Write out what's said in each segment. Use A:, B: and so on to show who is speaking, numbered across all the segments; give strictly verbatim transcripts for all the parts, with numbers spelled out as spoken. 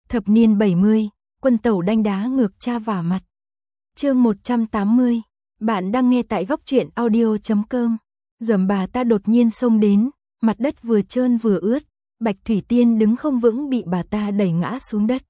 A: Thập niên bảy mươi, quân tẩu đanh đá ngược cha vả mặt. Chương một trăm tám mươi, bạn đang nghe tại góc truyện audio chấm com. Dầm bà ta đột nhiên xông đến, mặt đất vừa trơn vừa ướt, Bạch Thủy Tiên đứng không vững bị bà ta đẩy ngã xuống đất.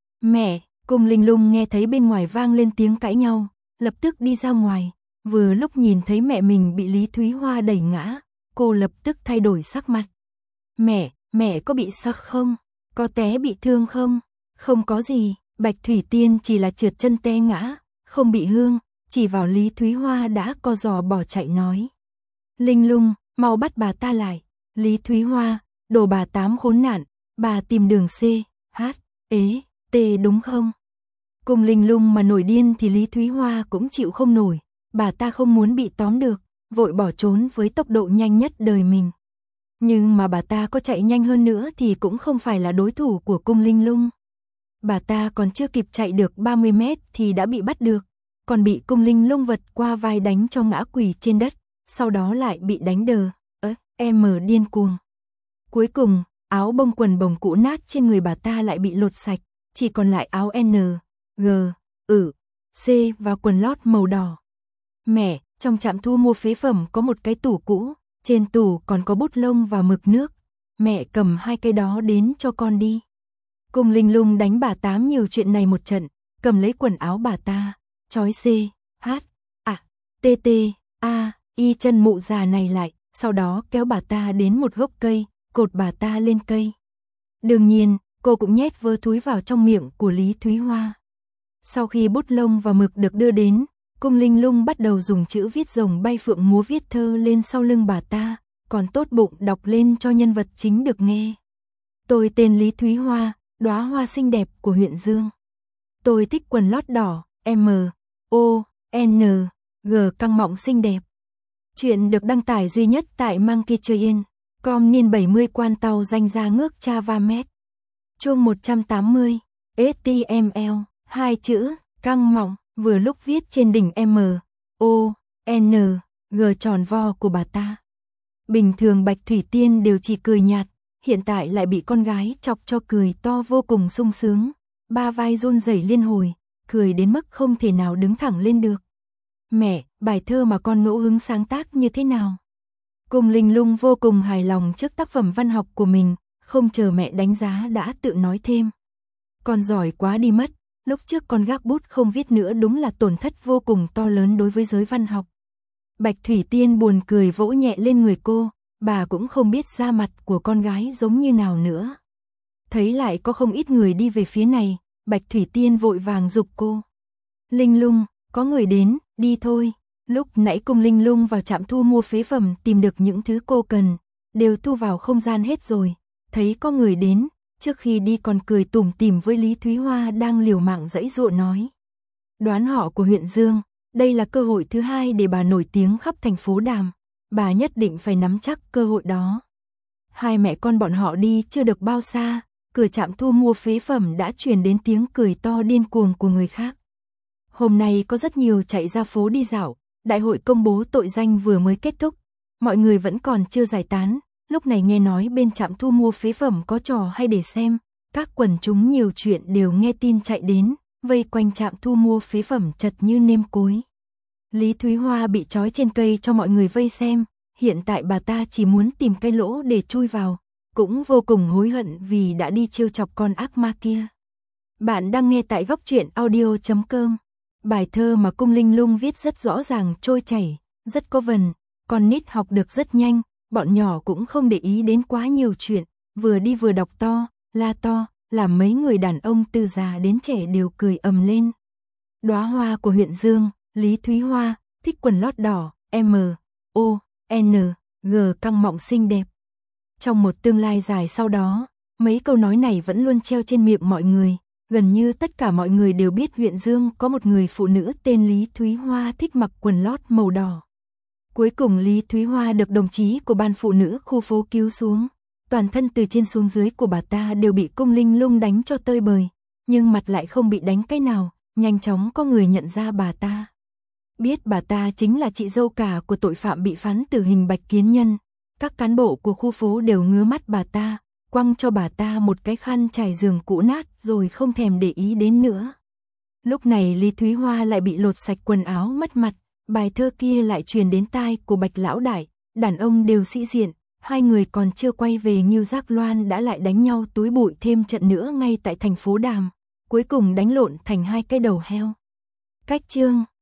A: Mẹ, Cung Linh Lung nghe thấy bên ngoài vang lên tiếng cãi nhau, lập tức đi ra ngoài, vừa lúc nhìn thấy mẹ mình bị Lý Thúy Hoa đẩy ngã, cô lập tức thay đổi sắc mặt. Mẹ, mẹ có bị sao không? Có té bị thương không? Không có gì, Bạch Thủy Tiên chỉ là trượt chân té ngã, không bị hương, chỉ vào Lý Thúy Hoa đã co giò bỏ chạy nói. Linh Lung, mau bắt bà ta lại. Lý Thúy Hoa, đồ bà tám khốn nạn, bà tìm đường C, H, ế, T đúng không? Cùng Linh Lung mà nổi điên thì Lý Thúy Hoa cũng chịu không nổi, bà ta không muốn bị tóm được, vội bỏ trốn với tốc độ nhanh nhất đời mình. Nhưng mà bà ta có chạy nhanh hơn nữa thì cũng không phải là đối thủ của Cung Linh Lung. Bà ta còn chưa kịp chạy được ba mươi mét thì đã bị bắt được, còn bị Cung Linh Lung vật qua vai đánh cho ngã quỳ trên đất, sau đó lại bị đánh đờ, ớ, em mở điên cuồng. Cuối cùng, áo bông quần bồng cũ nát trên người bà ta lại bị lột sạch, chỉ còn lại áo N, G, ử, C và quần lót màu đỏ. Mẹ, trong trạm thu mua phế phẩm có một cái tủ cũ, trên tủ còn có bút lông và mực nước, mẹ cầm hai cái đó đến cho con đi. Cung Linh Lung đánh bà tám nhiều chuyện này một trận, cầm lấy quần áo bà ta, trói C, H, A, T T, A, Y chân mụ già này lại, sau đó kéo bà ta đến một gốc cây, cột bà ta lên cây. Đương nhiên, cô cũng nhét vơ thúi vào trong miệng của Lý Thúy Hoa. Sau khi bút lông và mực được đưa đến, Cung Linh Lung bắt đầu dùng chữ viết rồng bay phượng múa viết thơ lên sau lưng bà ta, còn tốt bụng đọc lên cho nhân vật chính được nghe. Tôi tên Lý Thúy Hoa, đóa hoa xinh đẹp của huyện Dương. Tôi thích quần lót đỏ, M, O, N, G căng mọng xinh đẹp. Chuyện được đăng tải duy nhất tại Monkey Train, com niên bảy mươi quan tàu danh ra ngước cha va mét. Chương một trăm tám mươi, ếch ti em el, hai chữ, căng mọng, vừa lúc viết trên đỉnh M, O, N, G tròn vo của bà ta. Bình thường Bạch Thủy Tiên đều chỉ cười nhạt, hiện tại lại bị con gái chọc cho cười to vô cùng sung sướng, ba vai run rẩy liên hồi, cười đến mức không thể nào đứng thẳng lên được. Mẹ, bài thơ mà con ngẫu hứng sáng tác như thế nào? Cung Linh Lung vô cùng hài lòng trước tác phẩm văn học của mình, không chờ mẹ đánh giá đã tự nói thêm. Con giỏi quá đi mất, lúc trước con gác bút không viết nữa đúng là tổn thất vô cùng to lớn đối với giới văn học. Bạch Thủy Tiên buồn cười vỗ nhẹ lên người cô, bà cũng không biết da mặt của con gái giống như nào nữa. Thấy lại có không ít người đi về phía này, Bạch Thủy Tiên vội vàng giục cô. Linh Lung, có người đến, đi thôi. Lúc nãy Cung Linh Lung vào trạm thu mua phế phẩm tìm được những thứ cô cần, đều thu vào không gian hết rồi. Thấy có người đến, trước khi đi còn cười tủm tỉm với Lý Thúy Hoa đang liều mạng giãy giụa nói. Đoán họ của huyện Dương, đây là cơ hội thứ hai để bà nổi tiếng khắp thành phố Đàm. Bà nhất định phải nắm chắc cơ hội đó. Hai mẹ con bọn họ đi chưa được bao xa, cửa trạm thu mua phế phẩm đã truyền đến tiếng cười to điên cuồng của người khác. Hôm nay có rất nhiều chạy ra phố đi dạo, đại hội công bố tội danh vừa mới kết thúc, mọi người vẫn còn chưa giải tán, lúc này nghe nói bên trạm thu mua phế phẩm có trò hay để xem, các quần chúng nhiều chuyện đều nghe tin chạy đến, vây quanh trạm thu mua phế phẩm chật như nêm cối. Lý Thúy Hoa bị trói trên cây cho mọi người vây xem, hiện tại bà ta chỉ muốn tìm cái lỗ để chui vào, cũng vô cùng hối hận vì đã đi trêu chọc con ác ma kia. Bạn đang nghe tại góc truyện audio chấm com. Bài thơ mà Cung Linh Lung viết rất rõ ràng trôi chảy, rất có vần, con nít học được rất nhanh, bọn nhỏ cũng không để ý đến quá nhiều chuyện, vừa đi vừa đọc to, la to, làm mấy người đàn ông từ già đến trẻ đều cười ầm lên. Đóa hoa của huyện Dương, Lý Thúy Hoa, thích quần lót đỏ, M, O, N, G căng mọng xinh đẹp. Trong một tương lai dài sau đó, mấy câu nói này vẫn luôn treo trên miệng mọi người. Gần như tất cả mọi người đều biết huyện Dương có một người phụ nữ tên Lý Thúy Hoa thích mặc quần lót màu đỏ. Cuối cùng Lý Thúy Hoa được đồng chí của ban phụ nữ khu phố cứu xuống. Toàn thân từ trên xuống dưới của bà ta đều bị Cung Linh Lung đánh cho tơi bời, nhưng mặt lại không bị đánh cái nào, nhanh chóng có người nhận ra bà ta. Biết bà ta chính là chị dâu cả của tội phạm bị phán tử hình Bạch Kiến Nhân. Các cán bộ của khu phố đều ngứa mắt bà ta, quăng cho bà ta một cái khăn trải giường cũ nát rồi không thèm để ý đến nữa. Lúc này Lý Thúy Hoa lại bị lột sạch quần áo mất mặt, bài thơ kia lại truyền đến tai của Bạch lão đại, đàn ông đều sĩ diện, hai người còn chưa quay về Ngưu Giác Loan đã lại đánh nhau túi bụi thêm trận nữa ngay tại thành phố Đàm, cuối cùng đánh lộn thành hai cái đầu heo. Cách chương